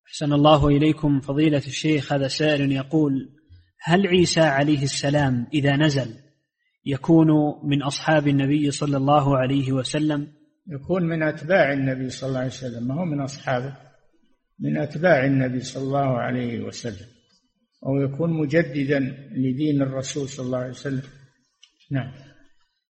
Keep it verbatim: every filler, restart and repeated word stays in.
أحسن الله إليكم فضيلة الشيخ. هذا سائل يقول: هل عيسى عليه السلام إذا نزل يكون من أصحاب النبي صلى الله عليه وسلم؟ يكون من أتباع النبي صلى الله عليه وسلم، ما هو من أصحابه، من أتباع النبي صلى الله عليه وسلم، أو يكون مجددا لدين الرسول صلى الله عليه وسلم. نعم.